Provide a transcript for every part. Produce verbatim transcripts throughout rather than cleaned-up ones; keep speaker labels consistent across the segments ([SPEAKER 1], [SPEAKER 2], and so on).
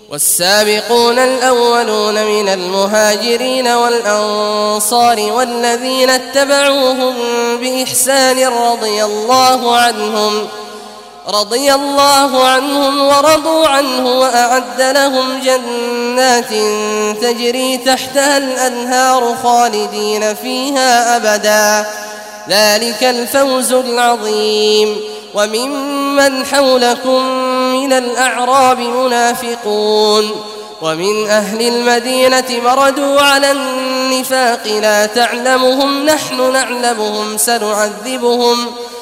[SPEAKER 1] والسابقون الأولون من المهاجرين والأنصار والذين اتبعوهم بإحسان رضي الله عنهم رضي الله عنهم ورضوا عنه وأعد لهم جنات تجري تحتها الأنهار خالدين فيها أبدا، ذلك الفوز العظيم. وممن حولكم من الأعراب منافقون ومن أهل المدينة مردوا على النفاق لا تعلمهم نحن نعلمهم سنعذبهم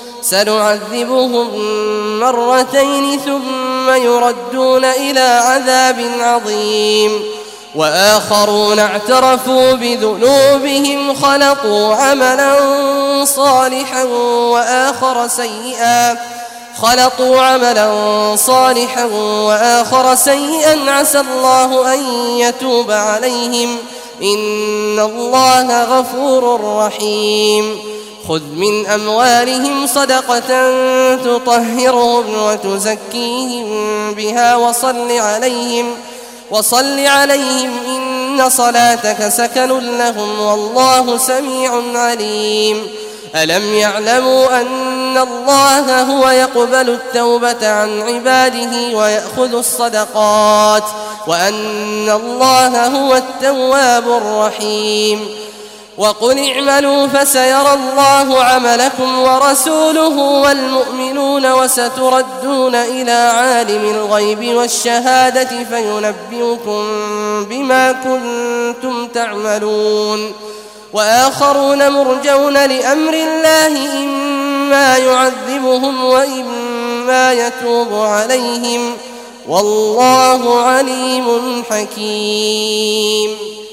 [SPEAKER 1] سنعذبهم مرتين ثم يردون إلى عذاب عظيم. وآخرون اعترفوا بذنوبهم خلطوا عملا صالحا وآخر سيئا خلطوا عملا صالحا وآخر سيئا عسى الله أن يتوب عليهم إن الله غفور رحيم. خذ من أموالهم صدقة تطهرهم وتزكيهم بها وصل عليهم وصل عليهم إن صلاتك سكن لهم والله سميع عليم. ألم يعلموا أن الله هو يقبل التوبة عن عباده ويأخذ الصدقات وأن الله هو التواب الرحيم. وقل اعملوا فسيرى الله عملكم ورسوله والمؤمنون وستردون إلى عالم الغيب والشهادة فينبئكم بما كنتم تعملون. وآخرون مرجون لأمر الله إما يعذبهم وإما يتوب عليهم والله عليم حكيم.